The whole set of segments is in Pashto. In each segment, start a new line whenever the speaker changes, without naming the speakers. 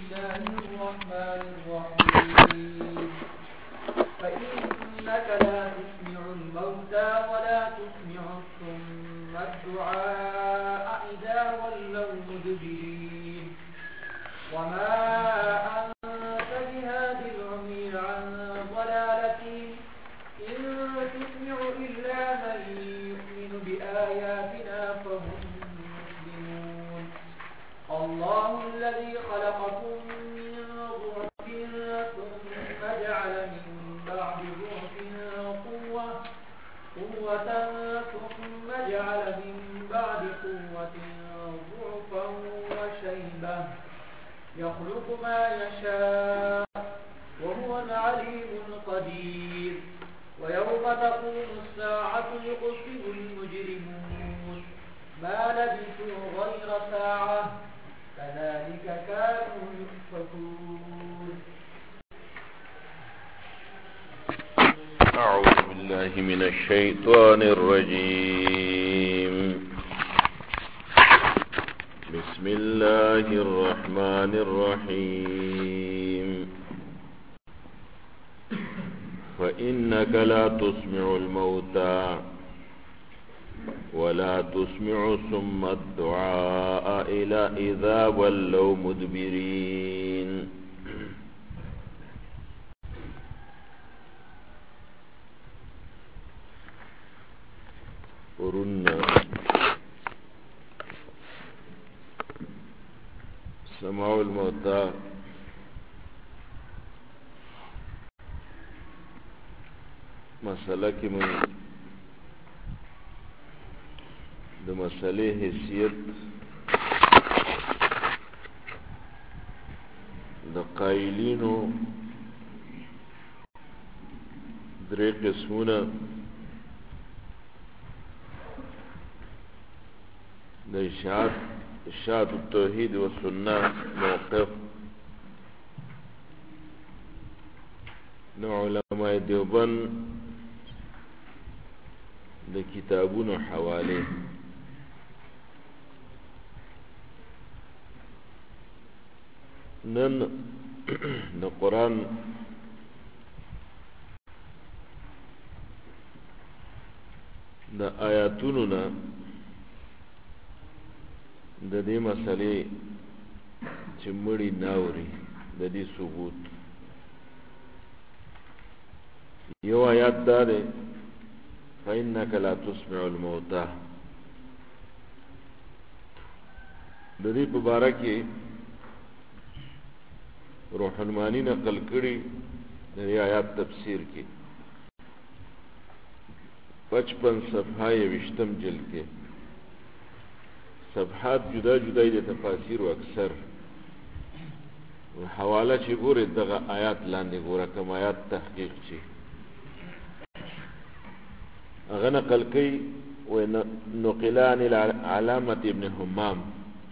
الله الرحمن الرحيم فإنك لا تسمع الموتى ولا تسمع الصم الدعاء إذا ولوا مدبرين وما أنت بهاد العمي عن ضلالتهم إن تسمع إلا من يؤمن بآياتنا فهم مسلمون الله الذي خلقكم من ضعف ثم جعل من بعد ضعف قوة ثم جعل من بعد قوة ضعفا وشيبة يخلق ما يشاء وهو العليم القدير ويوم تقوم الساعة يقسم المجرمون ما لبثوا غير ساعة كذلك كانوا يؤفكون
أعوذ بالله من الشيطان الرجيم بسم الله الرحمن الرحيم فإنك لا تسمع الموتى ولا تسمع ثم الدعاء إذا ولوا مدبرين ورنا سماع الموتى مسئلہ کی من د مسئلے حیثیت د قائلینو درې قسمونه د اشاعت التوحید و سنت موقف نو علماء دیوبند د کتابونو حواله نن د قرآن د آیاتونو نه د دې مسلې چې مړی ناوري د دې ثبوت یو آیات دا ده فإنك لا تسمع الموتى د دې په باره کې روح المانی نقل کړي د دې آیات تفسیر کې 55 صفحه 20 جلد کې صفحات جدا جدا دي تفاسیر او اکثر حواله چې ګوره دغه آیات لاندې ګوره کوم آیات تحقیق شي هغه نقل کوي و نقلان العلامه ابن همام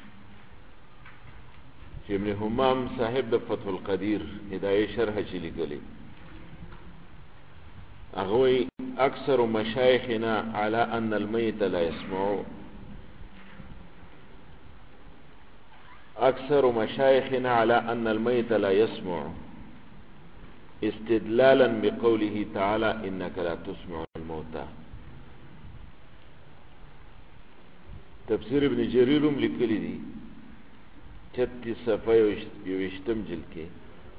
چې ابن همام صاحب د فتح القدیر هدايه شرح چې لیکلي هغه اکثر مشایخنا على ان الميت لا يسمع أكثر مشايخنا على أن الميت لا يسمع استدلالا بقوله تعالى إنك لا تسمع الموتى تفسير ابن جرير لكل دي 36 صفحة 20 جلد کې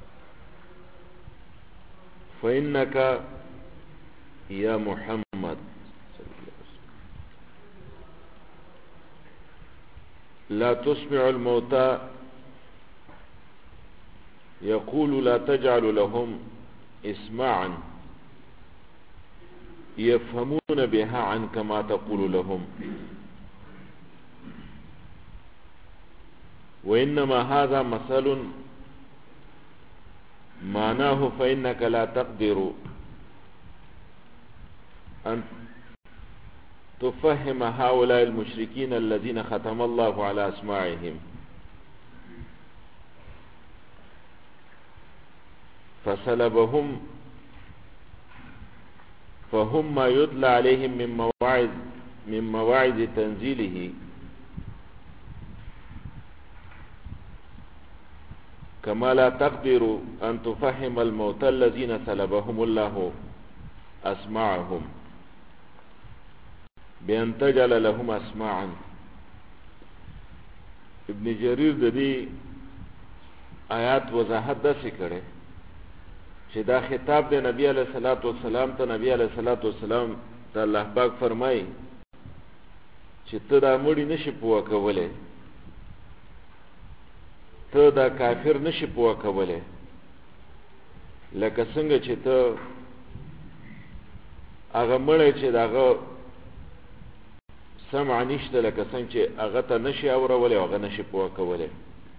فإنك يا محمد لا تسمع الموتى يقول لا تجعل لهم اسماعا يفهمون بها عنك ما تقول لهم وإنما هذا مثل معناه فإنك لا تقدر أن تفهم هؤلاء المشركين الذين ختم الله على أسماعهم فسلبهم فهم ما يتلى عليهم من مواعظ تنزيله كما لا تقدر أن تفهم الموتى الذين سلبهم الله أسماعهم بأن تجعل لهم أسماعا. ابن جریر د دې آیات وضاحت داسې کړي چې دا خطاب د نبی علیه الصلاۃ والسلام ته نبی علیه الصلاۃ والسلام ته الله پاک فرمایي چې ته دا مړی نشي پوه کولی، ته دا کافر نشي پوه کولی، لکه څنګه چې ته هغه مړی چې دغه سمع نشته، لکه څنګه چې هغه ته نشي اورولی او هغه نشي پوه کولی.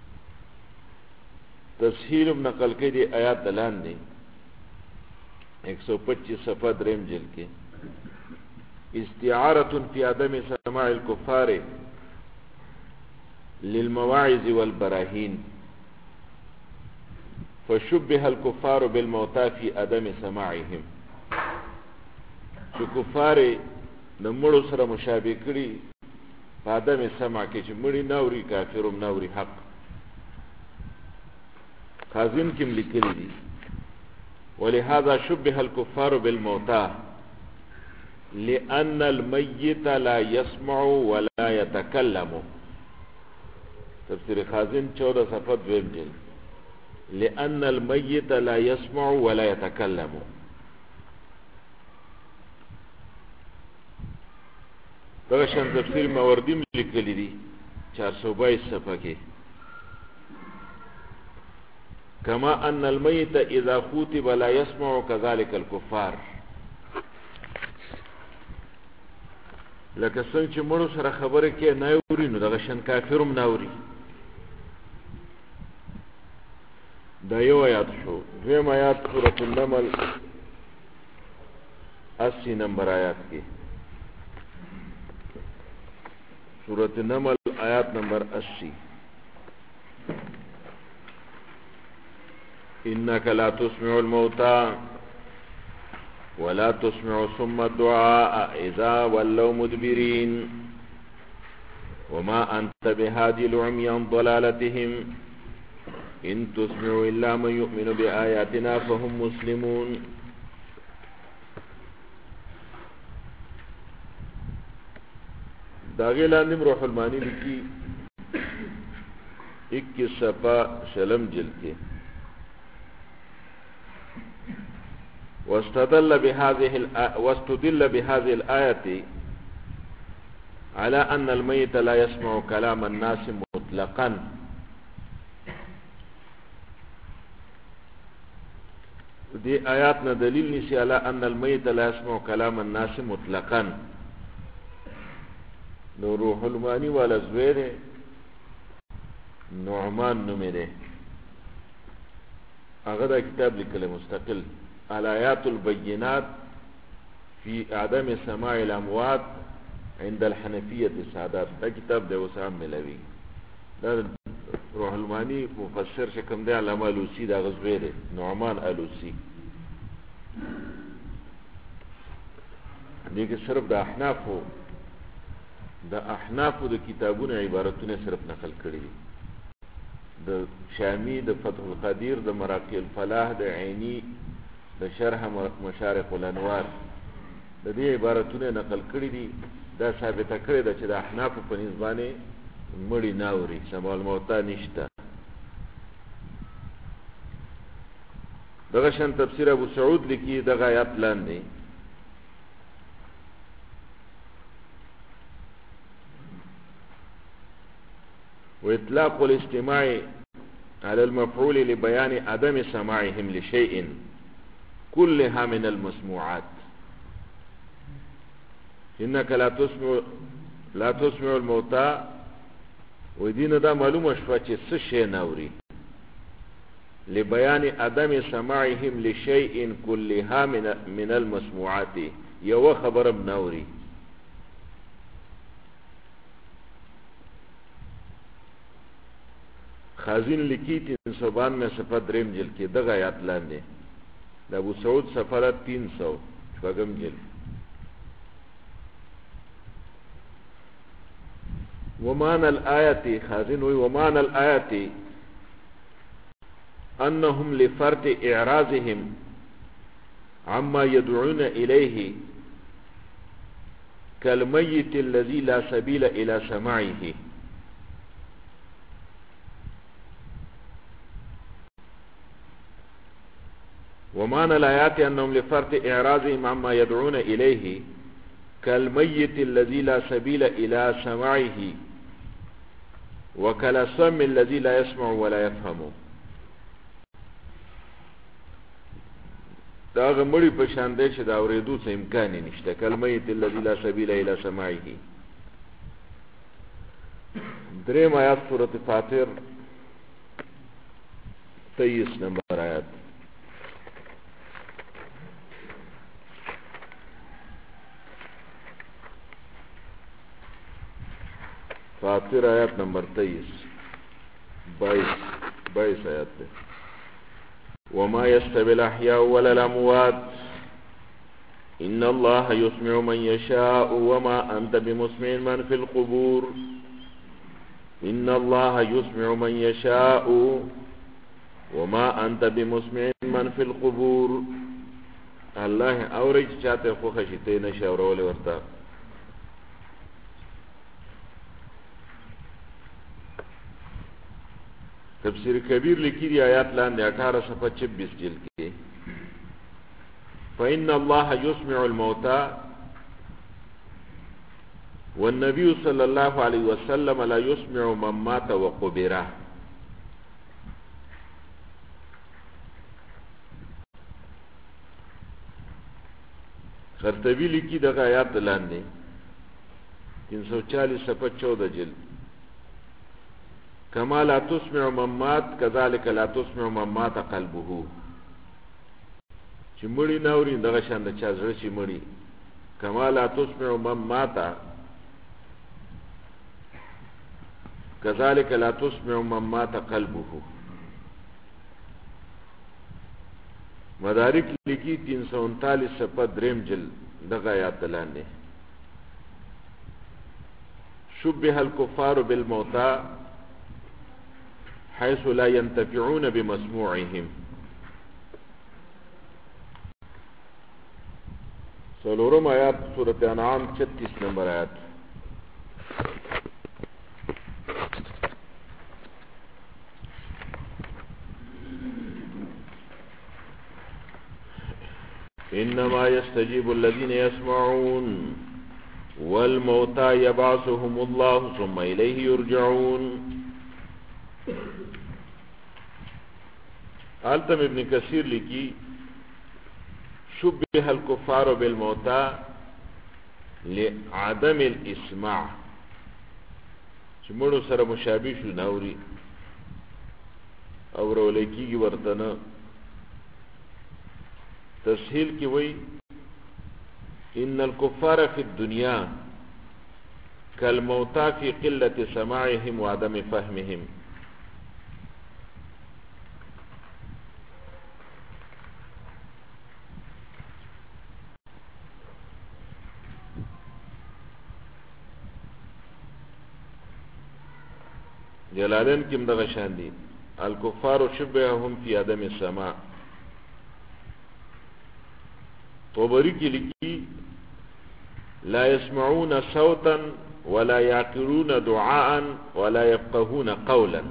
تسهیل هم نقل کړي دی آیات د لاندې 125 صفحه دریم جلد کې استعاره فی عدم سماع الكفار للمواعظ والبراهین فشبه الكفار بالموتى في عدم سماعهم. چې کفار د مړو سره مشابه کړي په عدم سمع کې چې مړي ناوري کافر هم ناوري. حق خازن کې لیکلي دي ولهذا شبه الكفار بالموتى لأن الميت لا يسمع ولا يتكلم. تفسیر خازن 14 صفحه 2 جلد. لأن الميت لا يسمع ولا يتكلم. دغه شان تفسیر ماوردی لیکلی دي 422 صفحه کې كما أن الميت إذا خوتب لا يسمع كذلك الكفار. لکه څنګه چې مړو سره خبره کې نه اوري نو دغه شان کافر هم نه اوري. دا یو آیات شو. دویم آیات سورة النمل 80 نمبر آیات کې سورة النمل آیات نمبر 80 إنك لا تسمع الموتى ولا تسمع ثم الدعاء إذا ولوا مدبرين وما أنت بهادي العمي عن ضلالتهم إن تسمع إلا من يؤمن بآياتنا فهم مسلمون. داغی لاندیم روح المانی لکی 21 صفحه شلم جلد کے واستدل بهذه الآية على أن الميت لا يسمع كلام الناس مطلقا. دي آياتنا دليل نسي على أن الميت لا يسمع كلام الناس مطلقا. نو روح المانی والا زویر نعمان نمره اغدا کتاب لکل مستقل الآيات البينات في عدم سماع الأموات عند الحنفية السادات. دا کتاب دی وسام ملوی. دا روح المانی مفسر شکم دی علامه الوسی دا غزوی دی نعمان الوسی. دیگه صرف دا احنافو دا کتابون عبارتون صرف نقل کردی. دا شامی دا فتح القدیر دا مراقی الفلاح دا عینی دا شرح مشارق الانوار دا دی عبارتونه نقل کړي دي. دا ثابته کړي ده چې د احنافو په نسبت باندې مړی ناوري سماع الموتى نشته. دغه شان تفسیر ابو سعود لیکي دغه آیات لاندې واطلاق الاستماع على المفعول لبيان عدم سماعهم لشيء كلها من المسموعات. إنك لا تسمع الموتى ودين دا معلومه شوه چې څه شی ناوري لبيان عدم سماعهم لشيء كلها من المسموعات. یو خبرم ناوري خازن لکی 392 صفحه دریم جلد کې دغه آیات لاندې د ابو سعود صفحه 300 شپږم جلد ومان الآية خازن وي ومان الآية أنهم لفرط إعراضهم عما يدعون إليه كالميت الذي لا سبيل إلى سماعه. ومعنى الآيات أنهم لفرط إعراضهم عما يدعون إليه كالميت الذي لا سبيل إلى سماعه وكالصم الذي لا يسمع ولا يفهم. دا غمړي په شان دی چې دا اورېدو څه امکان نشته. کلمه الذي لا سبيل الى سماعه. دریم آیات سورۃ فاطر 23 نمبر آیات. فاطر آیات نمبر 22 آیات ده. وما يستوي الأحياء ولا الأموات إن الله يسمع من يشاء وما أنت بمسمع من في القبور. إن الله يسمع من يشاء وما أنت بمسمع من في القبور. الله اورج چاته خو خشته نشه اورول ورته. تفسیر کبیر لکی دی آیات لاندې 18 صفحه 26 جلد کې. فإن الله يسمع الموتى والنبي صلى الله عليه وسلم لا يسمع من مات وقبره. خرطبی لکی دغه آیات لاندې 340 صفحه 14 جلد. كما لا تسمع من مات كذلك لا تسمع من مات قلبه. چې مړی ناوري دغه شان د چا زړه چې مړی. كما لا تسمع من مات كذلك لا تسمع من مات قلبه. مدارک لکی 339 صفحه 3 جلد دغه آیات لاندې. شبه الكفار بالموتى حيث لا ينتفعون بمسموعهم. سلورم آیات سورۃ انعام 36 نمبر آیات. انما يستجيب الذين يسمعون والموتى يبعثهم الله ثم اليه يرجعون. علتم ابن کثیر لکی شبه الكفار بالموتى لعدم الاسماع. چې مړو سره مشابه شو ناوري او ورولکیږي ورته نه. تسهیل کی وی ان الكفار في الدنيا كالموتى في قلة سماعهم وعدم فهمهم. جلالین کم دغه شان دي. الكفار شبههم في عدم السماع. طبری کی لکی لا يسمعون صوتا ولا يعقلون دعاء ولا يفقهون قولا.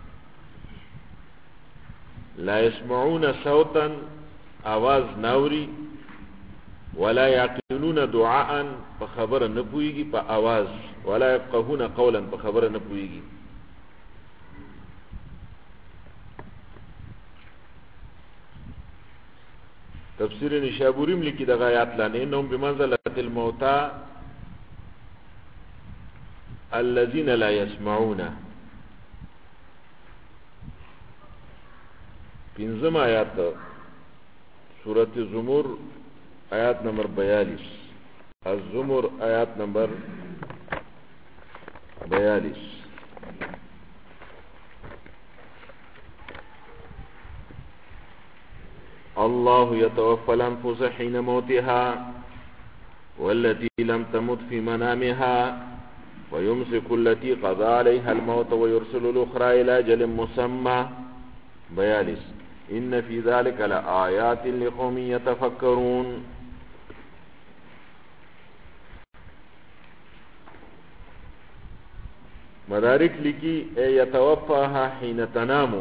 لا يسمعون صوتا آواز ناوري ولا يعقلون دعاء فخبر نپويږي په آواز ولا يفقهون قولا فخبر نپويږي. تفسیر نشابوریم لکی دغه آیات لاندې انهم بمنزله الموتى الذين لا يسمعون. پنځم آیات سورۃ الزمر آیات نمبر 42. الزمر آیات نمبر 42. الله يتوفى الأنفس حين موتها والتي لم تمت في منامها ويمسك التي قضى عليها الموت ويرسل الأخرى إلى أجل مسمى. 42. ان فی ذلک لآیات لقوم یتفکرون. مدارک لکی یتوفاها حین تنام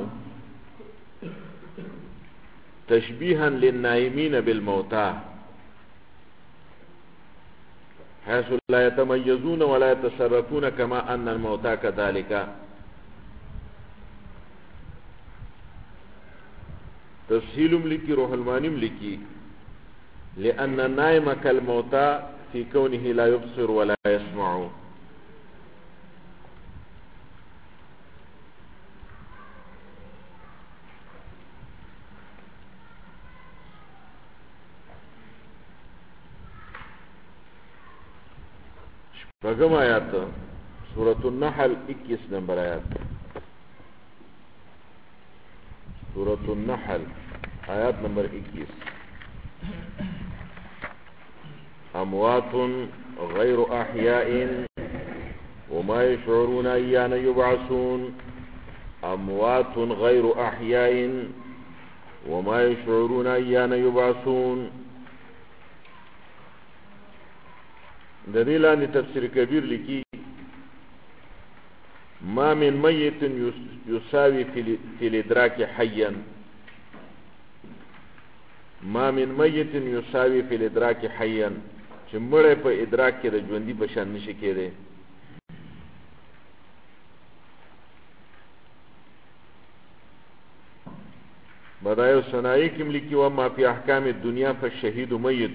تشبیها للنائمین بالموتى حيث لا يتميزون ولا يتصرفون كما أن الموتى كذلك. تسهيل لكي روح المانم لكي لأن النائم كالموتى في كونه لا يبصر ولا يسمع. رقم آیات سورة النحل 21 نمبر آیات. سورة النحل آیات نمبر 21. اموات غير احياء وما يشعرون ايان يبعثون. اموات غير احياء وما يشعرون ايان يبعثون. د دې لاندې تفسیر کبیر لیکي ما من میت یساوی فی الادراک حیا. ما من میت یساوی فی الادراک حیا چې مړی په ادراک کې د ژوندي په شان نشي کېدی. بدایع الصنایع کې لیکي وما فی احکام الدنیا فالشهید میت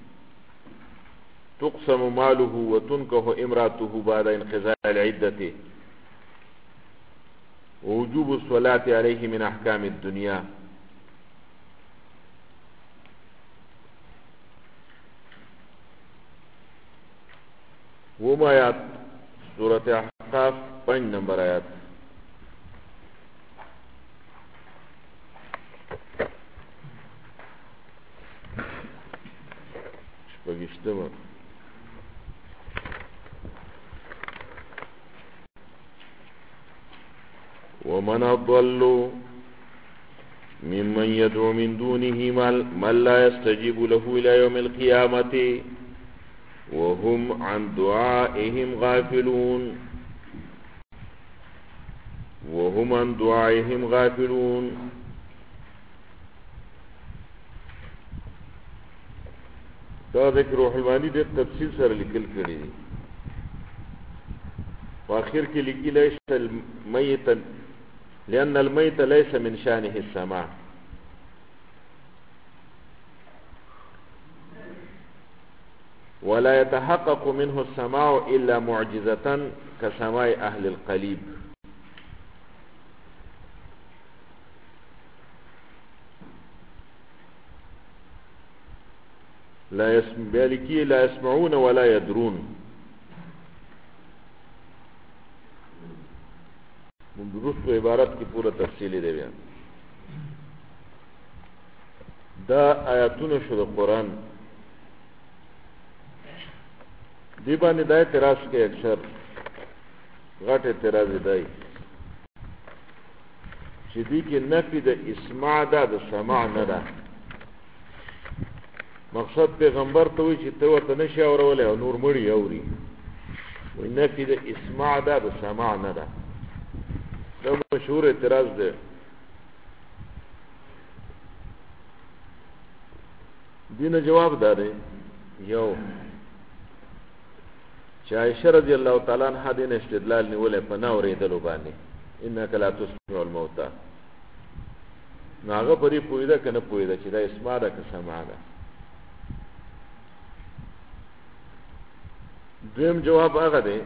تقسم ماله وتنكح امراته بعد انقضاء العدة ووجوب الصلاة عليه من احكام الدنيا. وما آیات سورة احقاف 5 نمبر آیات. شپږشتمه ومن أضل ممن يدعو من دونه من لا يستجيب له إلى يوم القيامة وهم عن دعائهم غافلون. وهم عن دعائهم غافلون. دا ذکر روح المانی دې تفصیل سره لیکل کړی دی. په اخر کې لیکي ليس الميت لأن الميت ليس من شانه السماع ولا يتحقق منه السماع إلا معجزة كسماع أهل القليب. لا يسمعون ولا يدرون. درست و عبارت کی پورا تفصیلی دی. بیا دا آیاتونه شو د قرآن دی باندې دا اعتراض کوي اکثر غټ اعتراض دی چې دی کې نفي د اسماع دا د سماع نه ده. مقصد پیغمبر ته وایي چې ته ورته نشي اورولی او نور مړي اوري. وایي نفي د اسماع دا د سماع نه ده. دا مشهور اعتراض دی. دینه جواب دا دی یو چې عائشہ رضی الله تعالی عنها دین استدلال نیولې په نه اورېدلو باندې انک لا تسمع الموتى. نو هغه پرې پوهېده که نه پوهېده چې دا اسماع ده که سماع ده. دویم جواب هغه دی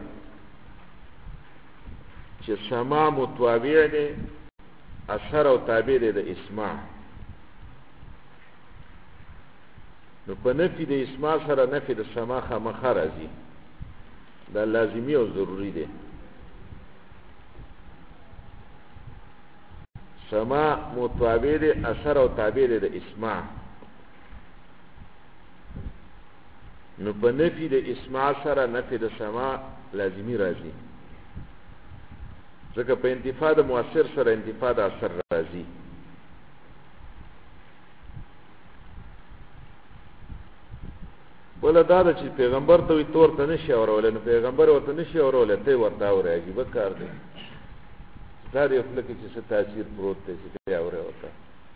چې سماع متابع دی اثر او تابع دی د اسماع. نو په نفي د اسماع سره نفي د سماع خامخا راځي. دا لازمي او ضروري دی. سماع متابع دی اثر او تابع دی د اسماع. نو په نفي د اسماع سره نفي د سماع لازمي راځي. ځکه په انتفاع د مؤثر سره انتفاع د اثر راځي. ولا دا چې پیغمبر ته وي تور ته نشي اورول نو پیغمبر ورته نشي اورول ته ورته اوري عجیب کار دی دا دی خپل کې څه تاثیر پروت دی چې ته اوري وته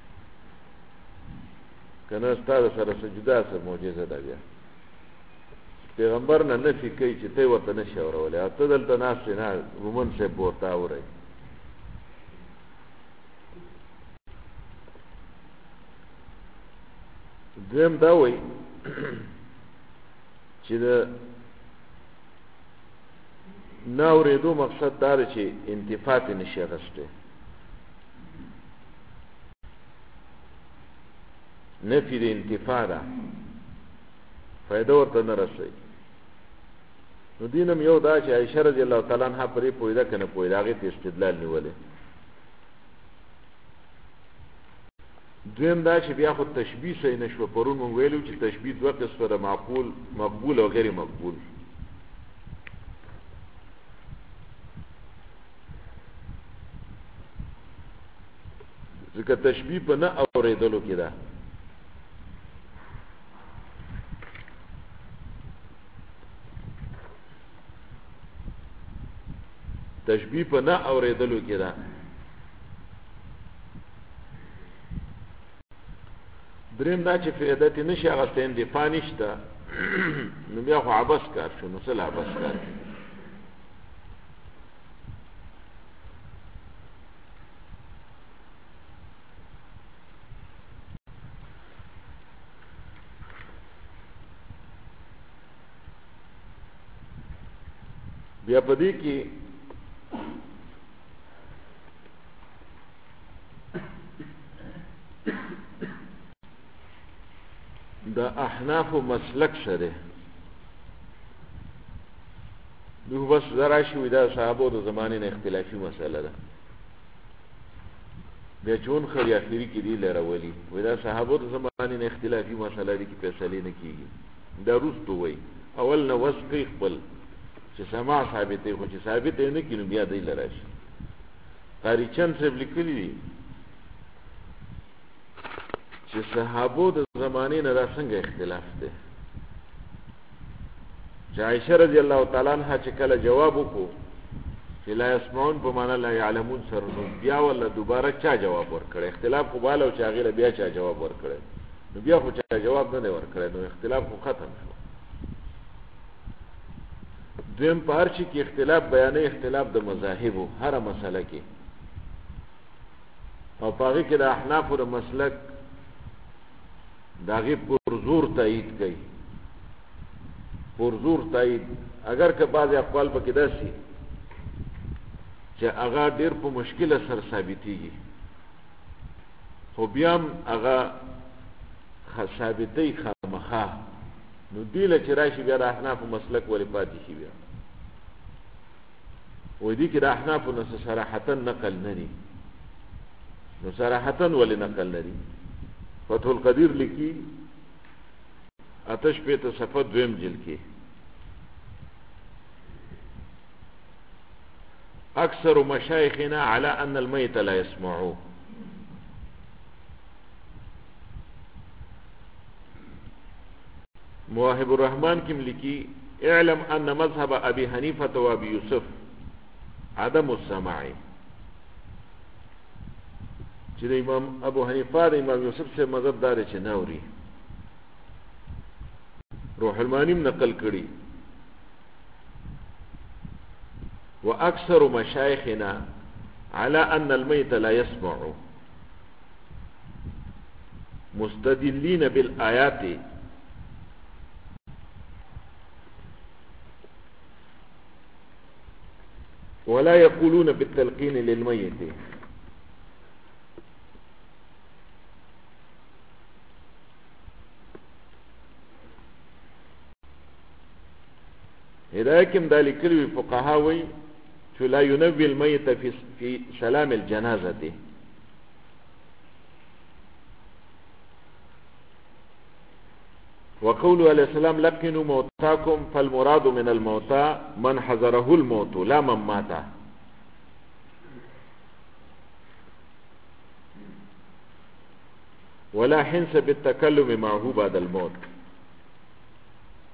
کنه ستاسو سره سجدا سره معجزه ده بیا پیغمبر نه نفي کوي چې ته ورته نشي اورول او ته دلته ناس نه ومن سه ورته اوري دیم دا وایي چې د نه اورېدو مقصد دا دی چې انتفاع ته نشي اخیستی نفي د انتفاع ده فایده ورته نه رسوي نو دین هم یو دا چې عایشه رضی الله تعالی عنها پرې پوهېده که نه پوهېده هغې ته استدلال نیولی دویم دا چې بیا خو تشبیه صحیح نه شوه پرون مونږ ویلو چې تشبیه دوه قسمه ده مقبول او غیر مقبول ځکه تشبیه په نه اورېدلو کې ده تشبیه په نه اورېدلو کې ده دریم دا چې فایده ته نشي اخیستی اندفاع نشته نو بیا خو عبث کار شو نو څه عبث کار بیا په دې کې د احناف مسلک سره دوی بس زرا شوي دا صحابو د زمانې نه اختلافي مسله ده بیا چون خري اخري کې دی لرولي وای دا صحابو د زمانې نه اختلافي مسله دي کې فیصله نه کیږي دا روستو وای اول نو وسقي خپل چې سماع ثابت دی خو چې ثابت نه کینو بیا دی لراشي قاری چند څه لیکلي دي چې صحابو د زمانې نه دا څنګه اختلاف دی چې عائشه رضی الله تعالی عنها چې کله جواب وکړو چې لا يسمعون په معنا لا يعلمون سره نو بیا ولا دوباره چا جواب ورکړ اختلاف خو بالا او چې هغه بیا چا جواب ورکړ نو بیا خو چا جواب نه ورکړ نو اختلاف خو ختم شو دویم په هر شي کې اختلاف بیانې اختلاف د مذاهبو هر مسله کې او په هغې کې د احنافو د مسلک د هغې پر زور تایید کوي پر زور تایید اگر که بعضې اقوال پکې داسې چې هغه ډېر په مشکله سره ثابتېږي خو بیا هم هغه ثابتۍ خامخا نو دې له چې راشي بیا د احنافو مسلک ولې پاتې شي بیا وایي دې کې د احنافو نه صراحتا نقل نه دي نو صراحتا ولې نقل نه دي فتح القدیر لیکي آتش پیته صفحه دویم جلد کې اکثر مشایخنا على ان المیت لا يسمعو مواهب الرحمن کې لیکي اعلم ان مذهب ابي حنيفه و ابي يوسف عدم السماع چې د امام ابو حنیفه د امام یوسف سے مذهب دار چې ناوري روح المانی نقل کړي واكثر مشايخنا على ان الميت لا يسمع مستدلين بالايات ولا يقولون بالتلقين للميت هدايكم ذلك الفقهاء وي لا ينبي الميت في سلام الجنازة وقوله عليه السلام لقنوا موتاكم فالمراد من الموتى من حضره الموت لا من مات ولا حنس بالتكلم معه بعد الموت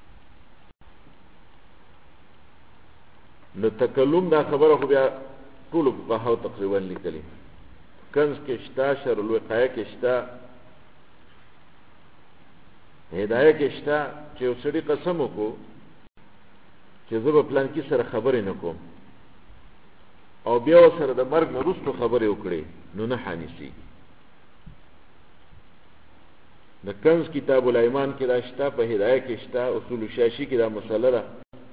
د تکلم دا خبره خو بیا ټولو فقهاو تقریبا لیکلي کنز کې شته شرح الوقایه کې شته هدایه کې شته چې یو سړي قسم وکړو چې زه به پلانکي سره خبرې نه کوم او بیا ورسره د مرګ نه وروسته خبرې وکړې نو نه حانیسېږي د کنز کتاب الایمان کې دا شته په هدایه کې شته اصول شاشي کې دا مسله ده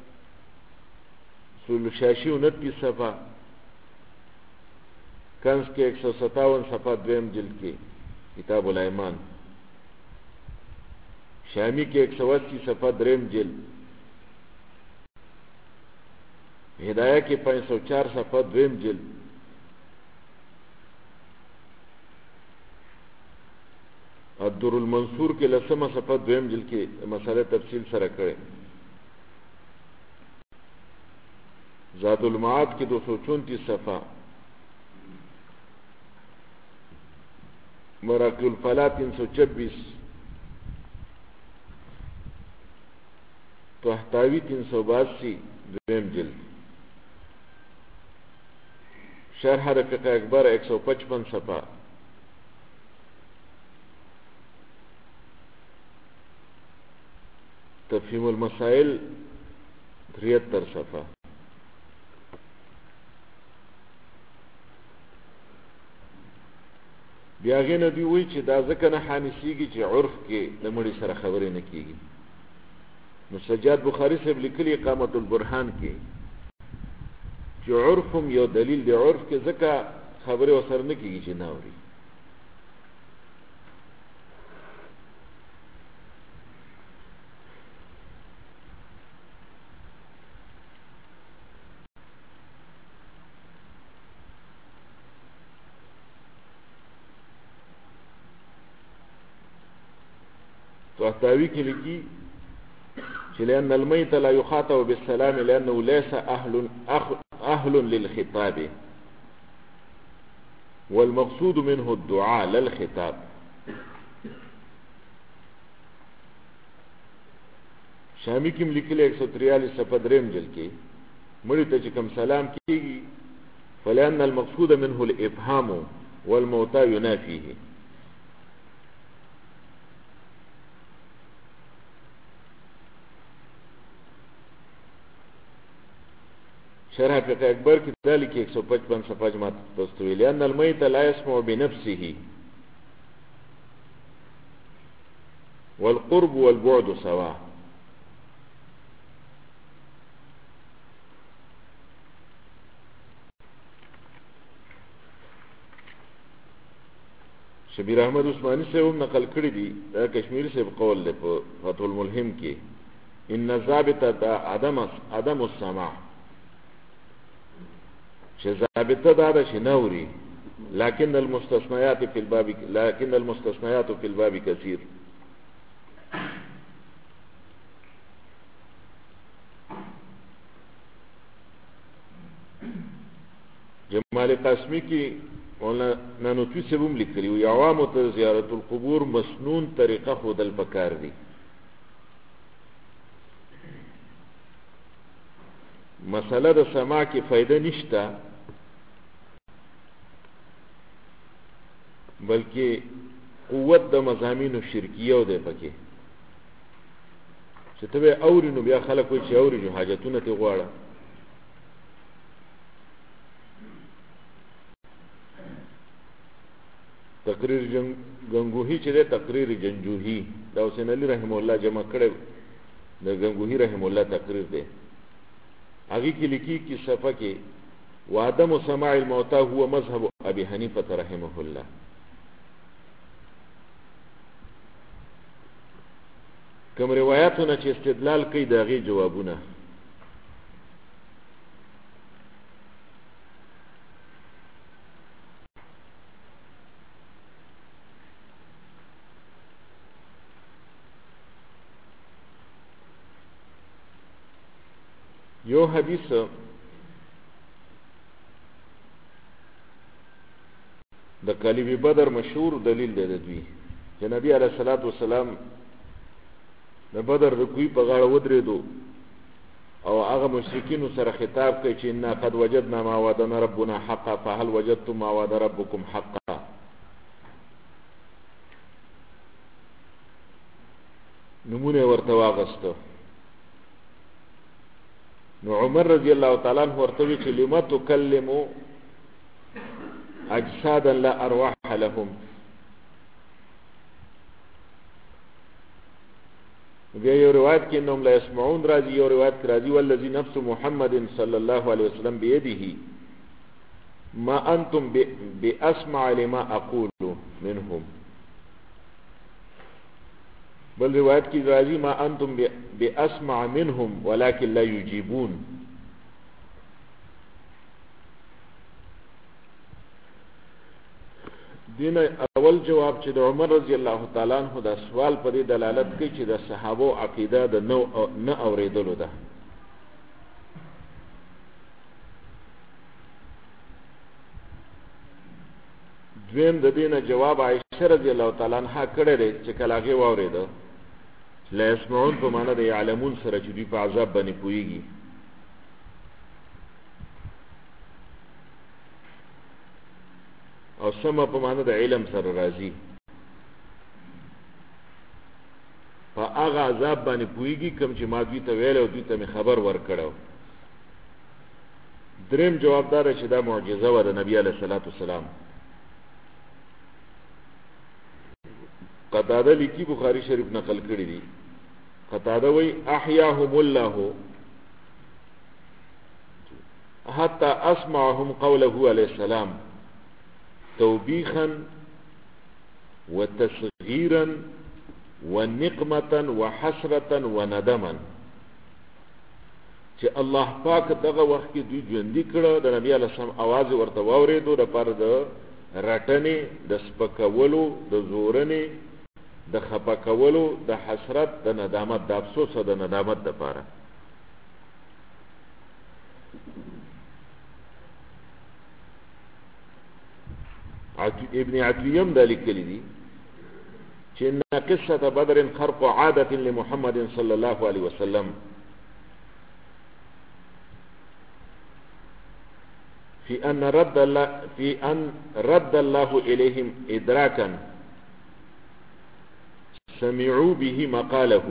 اصول شاشي 29 صفحه کنز کې 157 صفحه دویم جلد کې کتاب الایمان شامی کې 180 صفحه دریم جلد هدایه کې 504 صفحه دویم جلد الدر المنصور کې لسمه صفحه دویم جلد کې مسله تفصیل سره کړي زاد المعاد کې 234 صفحه مراقی الفلا 326 تحتاوی 382 دویم جلد شرح رفیق اکبر 155 صفحه تفهیم المسائل 73 صفحه بیا غینه دی وی چې دا ځکه نه حانسیږي چې عرف کې د مړي سره خبرې نه کیږي نو سجاد بخاری صاحب لیکلي اقامت البرهان کې چې عرف هم یو دلیل دی عرف کې ځکه خبرې وسره نه کیږي چې ناوري تحتاوی کې لیکي چې لأن الميت لا يخاطب بالسلام لأنه ليس أهل للخطاب والمقصود منه الدعاء لا الخطاب شامی کې لیکلي 143 صفحه دریم جلد کې مړي ته چې کوم سلام کیږي فلأن المقصود منه الإبهام والموتى ينافيه شرح فقه اکبر کی ذلك 155 صفحه جماعت تستوي لأن الميت لا يسمع بنفسه والقرب والبعد سواء شبیر احمد عثماني سے هم نقل کړی دی دا کشمیری سے قول له فتح الملهم کې ان ضابط عدم السماع چې ضابطه دا ده چې نوري لكن المستثنيات في الباب كثير جمال قاسمی کی نانوتوی سبم لیکلی وی عوامو ته زیارت القبور مسنون طریقه خودل پکار دی مسله د سماع کی فائدہ نشتا بلکې قوت د مضامین شرکیه ده پکې چې ته اوري نو بیا خلک وي چې اوري نو حاجتونه ته غواړه تقریر گنگوهی چې ده تقریر جنجوهی دا حسین علی رحم الله جمع کړو د گنگوهی رحم الله تقریر ده هغه کې لیکي چې صفه کې وعدم سماع الموتى هو مذهب ابي حنيفه رحمه الله کوم روایتونه چې استدلال کوي دا غي جوابونه یو حدیث د کلیب بدر مشهور دلیل دی د دوی چې نبی علیه الصلاۃ والسلام د بدر د کوی په غاړه ودرېدو او هغه مشرکین سره خطاب کوي چې ان قد وجدنا ما وعدنا ربنا حقا فهل وجدتم ما وعد ربكم حقا. نمونه ورته واغسته. نو عمر رضی الله تعالی عنہ ورته وی چې لما تکلموا اجسادا لا ارواح لهم. بیا یو روایت کې انهم لا يسمعون راځي، یو روایت کې راځي والذي نفس محمد صلی الله علیه وسلم بيده ما انتم باسمع لما اقول منهم. بل روایت کې راځي ما انتم باسمع منهم ولكن لا يجيبون. دین اول جواب چې د عمر رضی الله تعالی عنہ دا سوال په دې دلالت کوي چې د صحابه عقیده د نه اوریدلو ده. دویم د دینه جواب عائشه رضی الله تعالی عنها کړی دی چې کله هغه واورېده لا يسمعون په معنا د يعلمون سره چې دوی په عذاب باندې پوهیږي. او سمع په معنا د علم سره راځي، په هغه عذاب باندې پوهیږي کوم چې ما دوی ته ویل او دوی ته مې خبر ورکړو. دریم جواب دار چې دا معجزه و د نبی علیه الصلاۃ والسلام. قتاده لیکي بخاری شریف نقل کړی دی. قتاده وی احیاهم الله حتى اسمعهم قوله عليه السلام توبيخا وتصغيرا ونقمة وحسرة وندما. چې الله پاک دغه وخت کې دوی ژوندي کړه، د نبی علیه السلام आवाज ورته واورېدو د پاره د رټنې، د سپکولو، د زورنې، د خپه کولو، د حسرت، د ندامت، د افسوس او د ندامت د پاره. ابن عتیم دا لیکلی دی چې ان قصه بدر خرق عاده لمحمد صلی الله علیه وسلم في ان رد الله اليهم ادراكا سمعوا به مقاله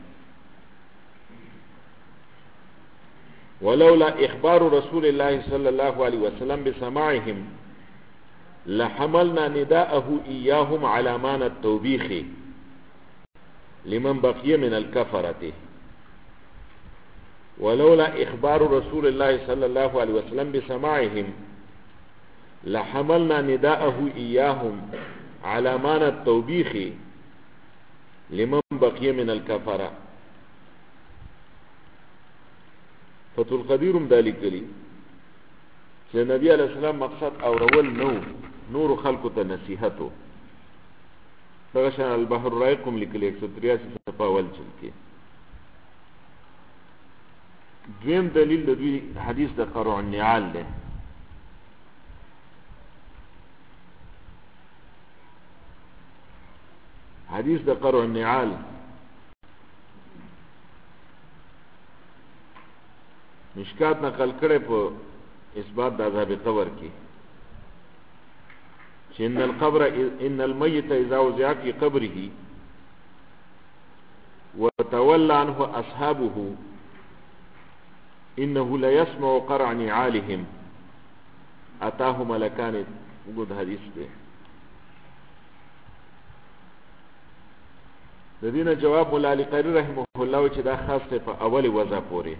ولولا اخبار رسول الله صلى الله عليه وسلم بسماعهم لحملنا نداءه إياهم على معنى التوبيخ لمن بقي من الكفرة ولولا إخبار رسول الله صلى الله عليه وسلم بسماعهم لحملنا نداءه إياهم على معنى التوبيخ لمن بقي من الكفرة. فتح القدير ذلك لي چې نبی علیہ السلام مقصد اورول نور خلقو ته نصیحتو. دغه شان البحر الرائق کوم لیکلی 183 صفحه اول چل کې. دویم دلیل د دوی حدیث د قرع النعال ده. حدیث د قرع النعال مشکات نقل کړي په اثبات د عذاب قبر کې چې ان الميت اذا وضع في قبره وتولى عنه اصحابه انه لا يسمع قرع نعالهم اتاه ملكان. وګد حدیث دی. د دې نه جواب مولا علی قاری رحمه الله چې دا خاص په اول وضع پورې.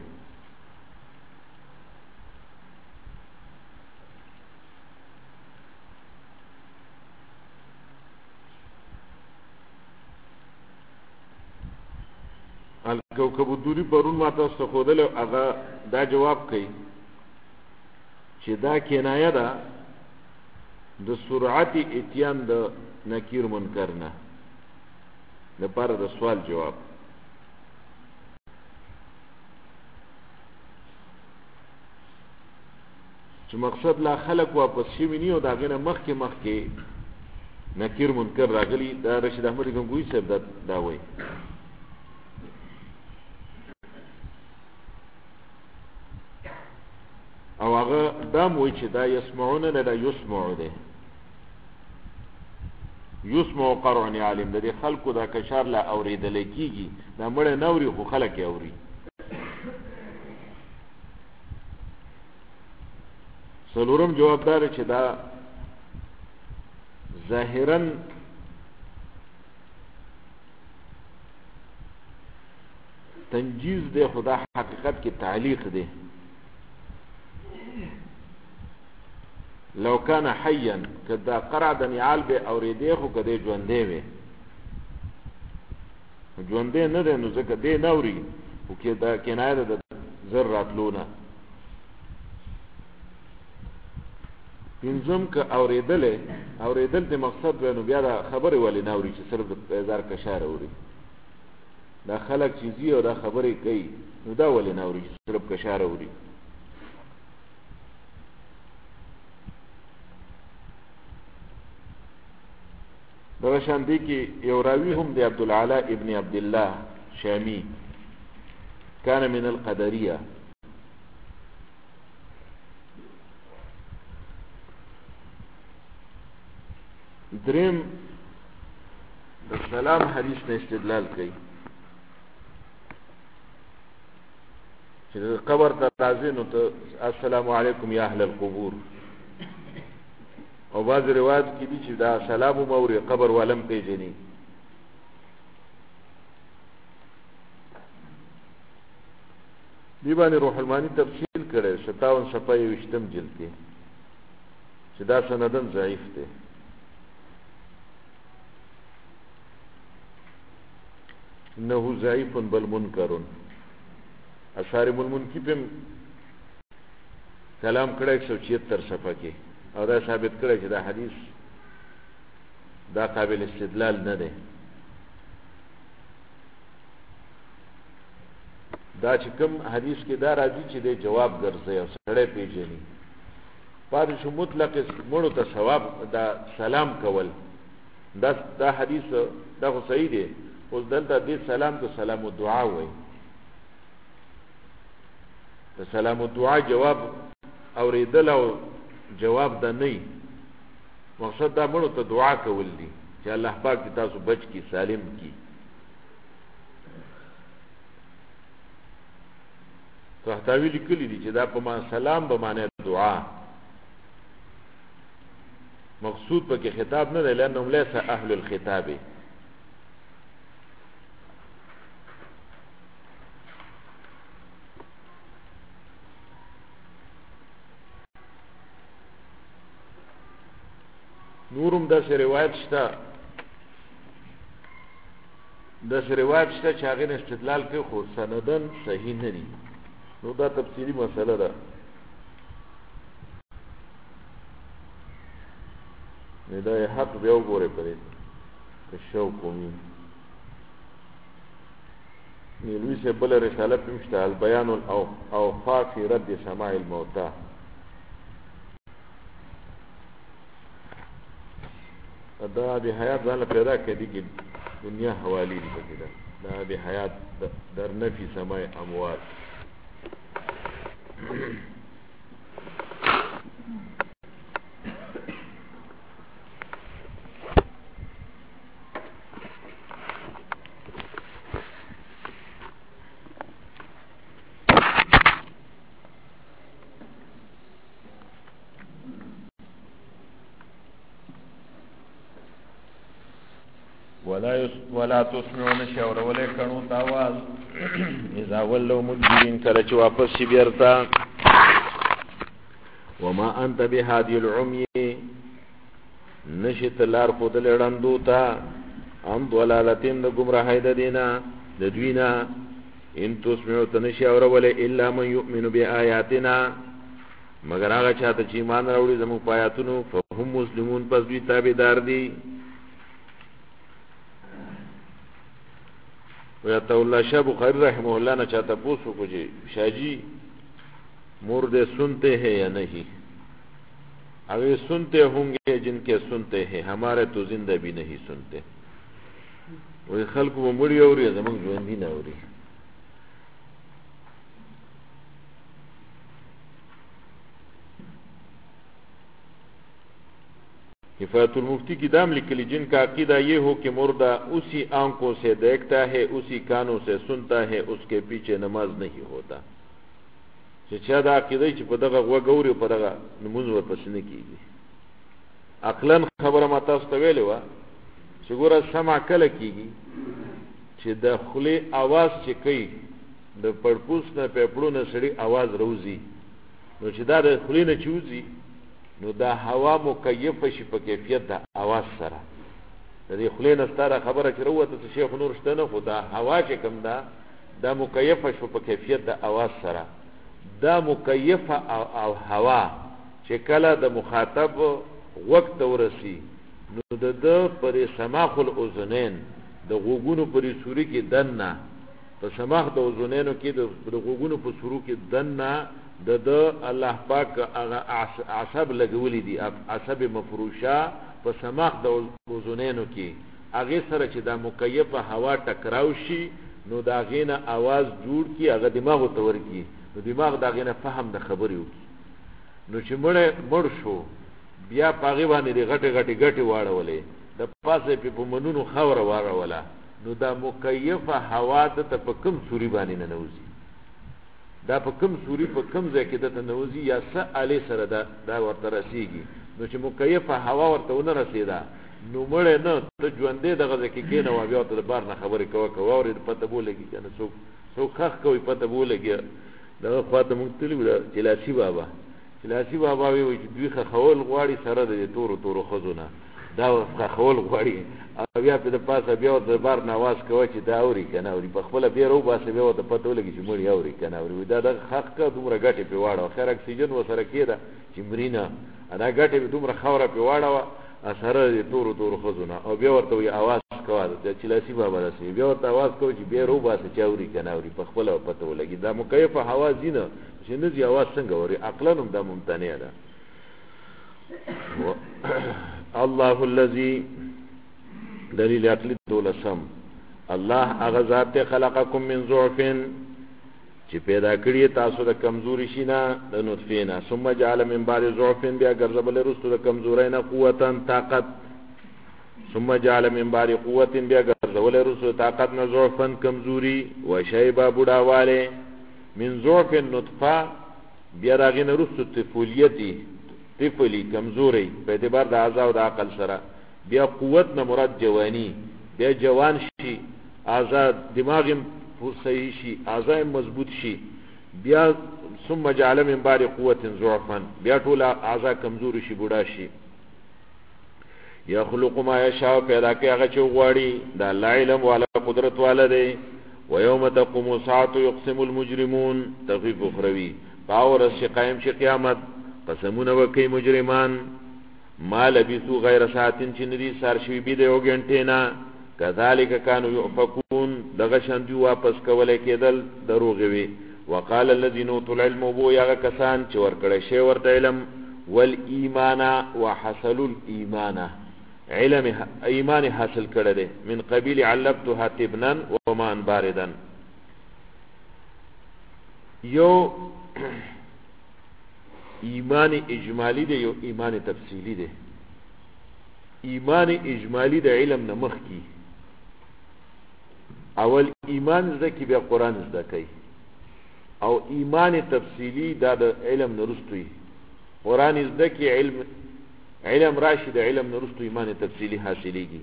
الکوكب الدوری پرون ما تاسو خودل هغه دا جواب کوي چې دا کنایه ده د سرعت اتیان د نکیر منکر نه لپاره د سوال جواب. چې مقصد لا خلق واپس شي ونیو دا غنه مخکې نکیر منکر راغلی. دا رشید احمد گنگوی صاحب دا وایي هغه دا موي چې دا يسمعون نه دا يسمعو ده يسمع قرن عالم د دې خلکو دا کشار لا اوریدل کیږي دا مړ نوري خو خلک اوري څلورم جوابدار چې دا ظاهرا تنجیز ده خدا حقیقت کې تعلیق ده لو كان حيا كدا قرع د نعال به اوریدې خو کده ژوندې وي ژوندې نه ده نو ځکه دې نوري او کې دا کنایه ده ذرات لونه پنځم ک اوریدل د مقصد ونه بیا دا خبره ولې نوري چې صرف د هزار کشار اوري دا خلک چیزی او دا خبره کوي نو دا ولې نوري چې صرف کشار اوري دا شان دي کې یو راوی هم دی عبد العلا ابن عبد الله شامی كان من القدريه دریم د سلام حدیث نه استدلال کوي چې قبر ته راځي نو ته السلام علیکم یا اهل القبور او بعض روایت کې دي چې دا سلام موري قبر ولم پیژني دی باندې روح المانی تفصیل کړي 57 صفحه وشتم جلد کې چې دا سندن ضعیف دی انه ضعیف بل منکر اشارم المنکی په کلام کړه 176 صفحه کې او دا ثابت کړه چې دا حدیث دا قابل استدلال نه دی دا چې کوم حدیث کې دا راځي چې د جواب ګرځي او سړی پیژني پاره شو مطلق مړو ته ثواب دا سلام کول دا حدیث دا خو صحیح دی اوس دلته دې سلام ته سلام الدعا وایي ته سلام الدعا جواب اوریدل او جواب دا نه مقصد دا مړو ته دعا کول دي چې الله پاک دې تاسو بچ کی سالم کی طحتاوی لیکلی دي چې دا په معنا سلام به معنی دعا مقصود پکې خطاب نه دی لانه ليس اهل الخطاب نورم دا روایت شته چې هغه استدلال کوي خو سندن صحیح نه دي نو دا تفصیلی مسله ده نه دا حق بیا وګوره پرې شو کومي نیلوی سے بل رساله پمشته البیان الاوقاف فی رد سماع الموتى دا به حیات ځان پیدا کړي کې دنیا حوالی دي پکې دا به حیات در نفي سماع اموات ولا تسمعون شاور ولا كانوا تاواز اذا ولوا مدبرين کله چې واپس شي بیرته وما انت بهادي العمي نشت لار خود لړندو تا ام ضلالتين د گمراهۍ د دینا د دوینا ان تسمعوا تنشاور ولا الا من يؤمن بآياتنا مگر هغه چاته چې ایمان راوړي زموږ پایاتونو فهم مسلمون پس دوی تابعدار دي ویتا اللہ شاہ بخاری رحمہ اللہ نے چاہتا پوچھو کو جی شاہ جی مردے سنتے ہیں یا نہیں اگر سنتے ہوں گے جن کے سنتے ہیں ہمارے تو زندہ بھی نہیں سنتے وہ خلق وہ مڑی ہو رہی ہے زمان جوندی نہ ہو رہی किफ़ायतुल मुफ्ती की दाम लिखली, जिनका अकीदा ये हो कि मुर्दा उसी आंखों से देखता है, उसी कानों से सुनता है, उसके पीछे नमाज नहीं होता। चا دا अकीदा چې په دغه وګوري په دغه نماز ورپسې نه کیږي. عقلن خبره ما تاسو ته ویلې وه چې ګوره سمع کله کیږي چې د خولې اواز چې کوي د پړپوس نه پیپړو نه سړي اواز روزي، نو چې دا د خولې نه چې وځي نو دا هوا مکیفه شي په کیفیت د اواز سره. د دې خولې نه ستاره خبره چې راووته څه شیخ نور شته نه، خو دا هوا چې کوم ده دا مکیفه شو په کیفیت د اواز سره. دا مکیفه او هوا چې کله د مخاطب وقت ورسی نو د پر سماخ الاذنین د غوګونو پر سوري کې دنه په سماخ د اذنینو کې د غوګونو په سورو کې دنه د الله پاک هغه عصب لګولې دي، عصب مفروشه په سماخ د اذنینو کې هغه سره چې دا مکیفه هوا ټکراو شي نو دا غینه आवाज جوړ کی هغه دماغ ته ورکی، نو دماغ دا غینه فهم د خبرې وکي. نو چې مړ شو بیا پاغي باندې د غټي واړولې د پاسه په منونو خاور واړوله، نو دا مکیفه هوا د په کم سوري باندې نه نوځي، دا په کم سوري په کم ځای کې د نوځي یا س علی سره دا ورته رسیږي. نو چې مکیفه هوا ورته ونه رسیدا نو مړ نه ته ژوندې دغه ځکه کې نه و بیا ته بار نه خبرې کوه اورې پته بولېږي کنه څوک خخ کوي پته بولېږي. دغه خواته مونږ تللي وو چلاسي بابا وی چې دوی خول غواړي سره د تورو ښځو نه دا خول غواړي، او بیا په د پاسه بیا د بار نه اواز کوه چې دا اوري که نه اوري، په خپله بیا روباسه بیا ورته پته ولګي چې مړي اوري که نه اوري. دا دغه خخ که دومره ګټې پرې واړوه، خیر اکسیجن ورسره کېده چې مري نه، دا ګټې دومره خاوره پرې واړوه سره د تورو ښځو نه، او بیا ورته وایي اواز کوه د چلاسي بابا رسوي، بیا ورته اواز کوه چې بیا روباسه چې اوري که نه اوري، په خپله پته ولګي. دا مکیفه هوا ځي نه چې نه ځي اواز څنګه اوري، عقلا هم دا ممتنع ده. الله الذي دلیل عقلی دولسم، الله هغه ذات خلقکم من ضعف چې پیدا کړی تاسو د کمزوري شینه د نطفه نه، ثم جعل من بعد ضعف بیا ګرځبل رسو د کمزورۍ نه قوتن طاقت، ثم جعل من بعد قوت بیا ګرځول رسو طاقت نه ضعفن کمزوري و شیبا بوډاواله، من ضعف نطفه بیا راغین رسو طفلی کمزوری په اعتبار د اعضاء او د عقل سره، بیا قوت نه مراد جوانی، بیا جوان شي اعضاء دماغ صحیح شي اعضاء مضبوط شي، بیا ثم جعل من بعد قوت ضعفا بیا ټول اعضاء کمزوري شي بوډا شي. یخلق ما یشاء پیدا کوي هغه چې غواړي، دا الله علم والا قدرت والا دی. ويوم تقوم الساعه يقسم المجرمون تخفيف اخروی، باور چې قائم شي قیامت قسمونه وکي مجرمان ما لبثوا غیر ساعتين چې ندي سار شوي بي د یو غنټې نه، كذلك كانوا يؤفكون دغه شان دی واپس کولای کېدل دروغ وي. وقال الذين اوتوا العلم بو یا کسان چې ورکړی شی ورته علم والایمان وحصلوا الايمان علم ایمان حاصل کړی دی، من قبیل علبتها تبنا وما باردا. یو ایمان اجمالی دی، یو ایمان تفصیلی دی. ایمان اجمالی د علم نه مخکي، اول ایمان زده کی بیا قرآن زده کی، او ایمان تفصیلی دا د علم نه رستوي، قرآن زده کی علم راشي د علم نه رستو ایمان تفصیلی حاصلېږي.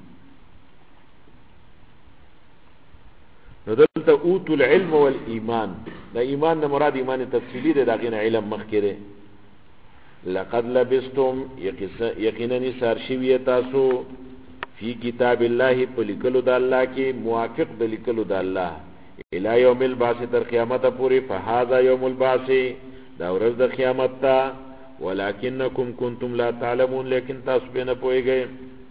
نو دلته اوتو العلم والایمان، دا ایمان نه مراد ایمان تفصیلی دی، دا غینه علم مخکې دی. لقد لبستم یقینا سار شوی تاسو فی کتاب الله په لیکلو د الله کې موافق د لیکلو د الله الی یوم البعث تر قیامت پورې، فهذا یوم البعث دا ورځ د قیامت تا، ولکنکم کنتم لا تعلمون لیکن تاسو به نه پوهیږئ،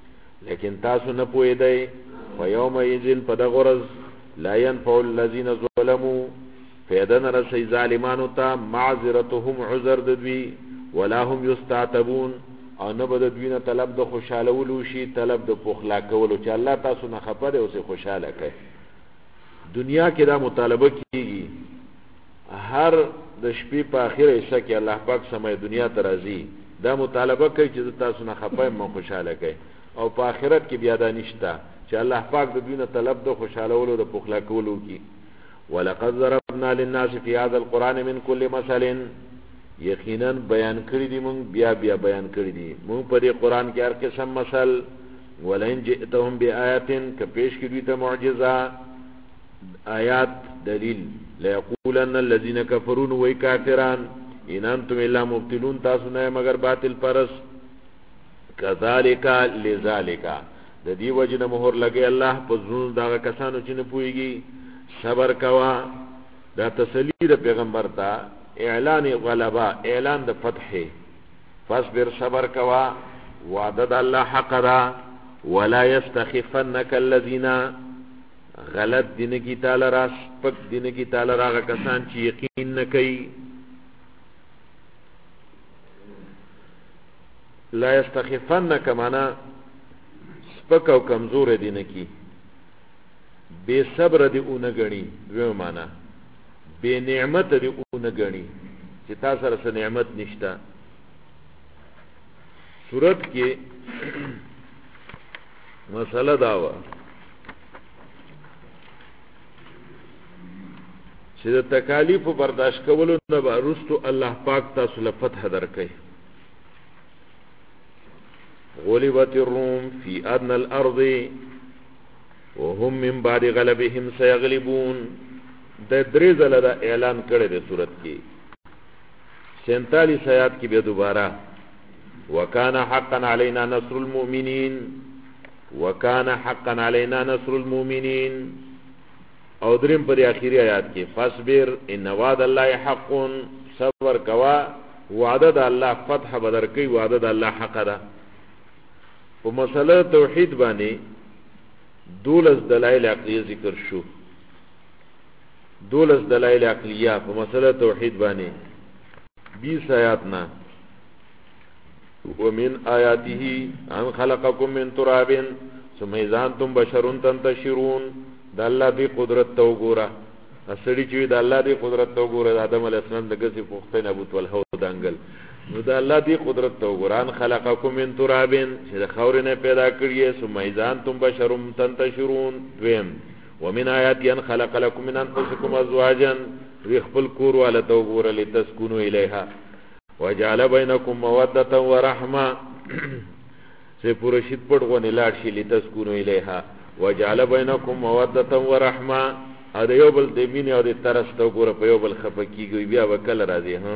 فیوم یذین په دغه ورځ لا ينفع الذین ظلموا فیدن رسی ظالمانو ته معذرتهم عذر د دوی، ولا هم یستعتبون او نه به د دوی نه طلب د خوشحالولو شي، طلب د پخلا کولو چې الله تاسو نه خفه دی اوسې خوشحاله کړئ. دنیا کې دا مطالبه کیږي، هر د شپې په اخره حصہ کې الله پاک سمای دنیا ته راځي دا مطالبه کوي چې تاسو نه خپایم مو خوشاله کوي او په آخرت کې بیا دا نشته چې الله پاک د دوی نه طلب د خوشاله ولو د پخلا کولو کی ولقد ضربنا للناس في هذا القرآن من كل مثل یقینا بیان کړی دي مونږ بیا بیان کړی دي مونږ په دې قرآن کې هر قسم مثل ولئن جئتهم بآيات کپیش کی دوی ته معجزه آیات دلیل ليقولن الذين كفروا وای کافرون ان انتم الا مبتلون تاسو نه مگر باطل پرس كذلك لذلك د دې وجنه مهر لګي الله په زړه دا کسانو چې نه پويږي صبر کوا دا تسلی د پیغمبر ته اعلان غلبا اعلان د فتح فاصبر صبر کوا وعده د الله حق را ولا يستخفنك الذين غلط دین کی تعالی را سپک دین کی تعالی را کسان چې یقین نه کوي لا يستخفنك معنا سپک او کمزور دین کی بے صبر دی اون غنی دوی معنا بے نعمت دی اون غنی چې تاسو سره نعمت نشتا صورت کې مسله داوا چې د تکالیف برداشت کولو نه وروسته الله پاک تاسو له فتح درکړي غلبت الروم في ادنى الارض وهم من بعد غلبهم سيغلبون د درې ځله دا اعلان کړی د صورت کې 47 آیات کې به دوباره وكان حقا علينا نصر المؤمنين وكان حقا علينا نصر المؤمنين او دریم پر اخیری آیات کې فاصبر ان وعد الله حق صبر کوا وعده د الله فتح بدر کوي وعده د الله حق ده په مسله توحید باندې دولس دلائل عقلیه ذکر شو دولس دلائل عقلیه په مسله توحید باندې 20 آیات نا ومن آیاته ان خلقکم من تراب ثم اذا انتم بشر تنتشرون د الله دی قدرت تو ګوره اسړي چې د الله دی قدرت تو ګوره د آدم علی السلام دغه څه پوښتنه ابو طلحه هو دانګل نو د الله دی قدرت تو ګوران خلقکم من تراب چې د خاور نه پیدا کړی ثم اذا انتم بشر تنتشرون دویم ومن آیات ان خلق لكم من انفسكم ازواجا خپل کور والا تو ګوره لتسكنوا الیها وجعل بينكم موده ورحمه سے پرشید پټ غونې لاړ شي لتسكنوا الیها وجعل بينكم موده ورحمه ا د یو بل د مینې او د ترس تو ګوره په یو بل خپکیږي بیا وکړه راځي ها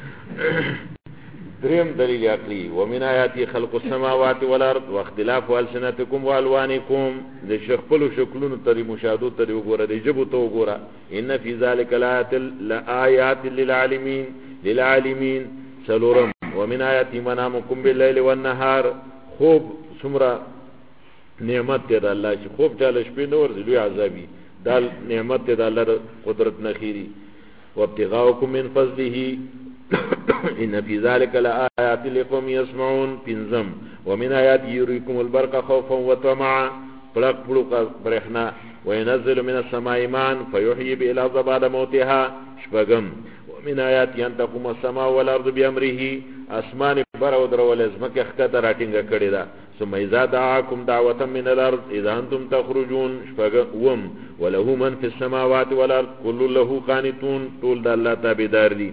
دریم دلیل عقلی ومن آیاتی خلق السماوات والارض واختلاف السنتکم والوانکم د شخپلو شکلونو تری مشاهدو تری وګوره د جبو تو وګوره ان فی ذلک لآیات للعالمین سلورم ومن آیاتی منامکم باللیل والنهار خوب سمرا نعمت ته د الله چې خوب چاله شپې نور دی عذابی دا نعمت ته د الله قدرت نخیری وابتغاءکم من فضله ان فی ذلک لآیات لقوم یسمعون پنځم ومن آیات یریکم البرق خوفا وطمعا پړق پړق برېښنا وینزل من السماء ماء فیحیی به الارض بعد موتها شپږم ومن آیات ان تقوم السماء والارض بامره اسمان بر او درول ازمکه خطه راټینګ کړی دا ثم اذا دعاكم دعوه من الارض اذا انتم تخرجون شپږم وله من في السماوات والارض كل له قانتون طول د الله تابعدار دي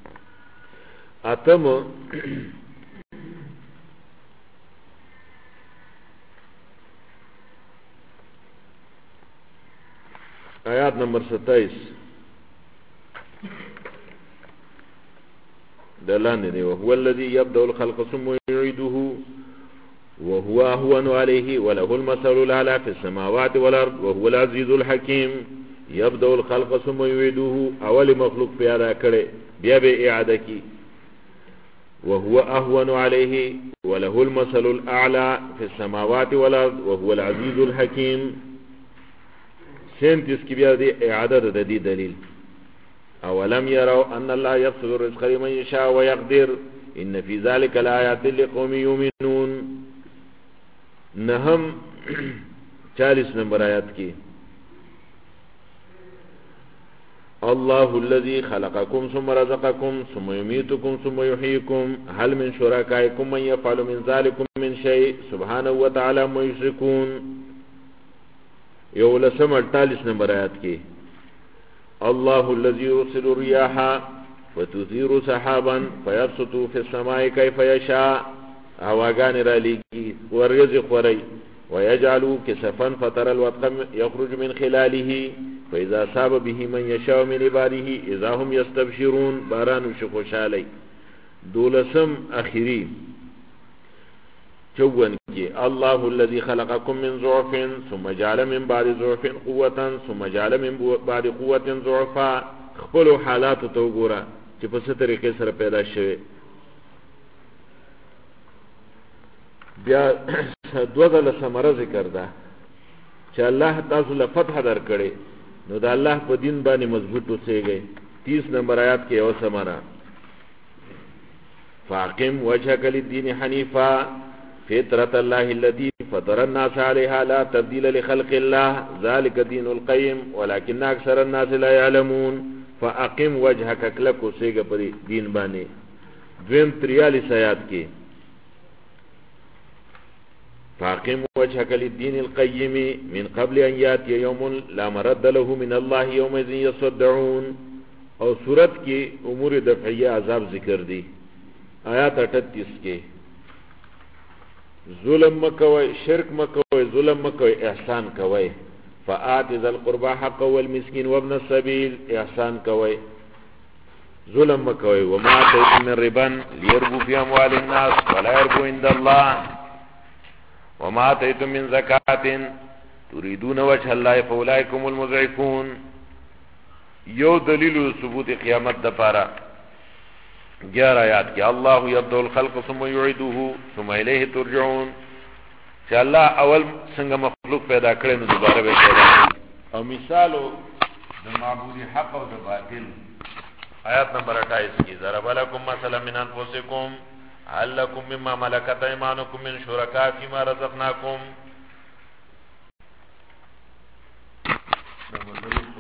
اتم آیات نمبر 27 دلان دی وهو الذي يبدأ الخلق ثم يعيده وهو أهون عليه وله المثل الأعلى في السماوات والأرض وهو العزيز الحكيم يبدأ الخلق ثم يعيده اول مخلوق پیدا کړي بیا به اعاده کی وهو أهون عليه وله المثل الأعلى في السماوات والأرض وهو العزيز الحكيم سنتس کی بیا دی اعاده د دې دلیل اولم يروا ان الله يبسط الرزق لمن يشاء ويقدر ان في ذلك لآيات لقوم يؤمنون نهم 40 نمبر آیات کی الله الذي خلقكم ثم رزقكم ثم يميتكم ثم يحييكم هل من شركائكم من يفعل من ذلكم من شيء سبحانه وتعالى ما يشركون. یولسم 48 نمبر آیات کې الله الذي يرسل الرياح فتثير سحابا فيبسط في السماء كيف يشاء هواګان را لېږي ورځي خوري ويجعلوا كسفا فترى الودق يخرج من خلاله فإذا صاب به من يشاء من عباده إذا هم يستبشرون باران خوشالي. دولسم اخیری 54 کې الله الذي خلقكم من ضعف ثم جعل من بعد ضعف قوة ثم جعل من بعد قوة ضعفا. خپل حالات ته وګوره چې په څه طریقې سره پیدا شوه. بیا دوه ثمره ذکر ده چې الله تاسو له فتح درکړي نو د الله په دین باندې مضبوط اوسئ. 30 نمبر آیات کې یو ثمره فاقم وجهك للدين حنيفا فطرة الله التي فطر الناس عليها لا تبديل لخلق الله ذلك دين القيم ولكن اكثر الناس لا يعلمون. فاقم وجهك کلک اوسئ په دین باندې. 43 آیات کې فاقم وجهك للدين القيم من قبل ان ياتي يوم لا مرد له من الله يومئذ يصدعون. او سورت کې امور دفعیه عذاب ذکر دي. آیات 38 کې ظلم مکوئ شرک مکوئ ظلم مکوئ احسان کوئ. فآت ذا القربى حقه والمسكين وابن السبيل احسان کوئ ظلم مکوئ. وما آتيتم من ربا ليربو في اموال الناس ولا يربو عند الله وما آتيتم من زكاة تريدون وجه الله فأولئك هم المضعفون. یو دلیل ثبوت قیامت د پاره 11 آیات کې الله يبدأ الخلق ثم يعيده ثم إليه ترجعون. چې الله اول څنګه مخلوق پیدا کړي نو دوباره به پیدا کړي. او مثالو د معبود حق او د باطل آیات نمبر 28 کې ضرب لكم مثلا من انفسكم هل لكم مما ملكت ايمانكم من شركاء فيما رزقناكم.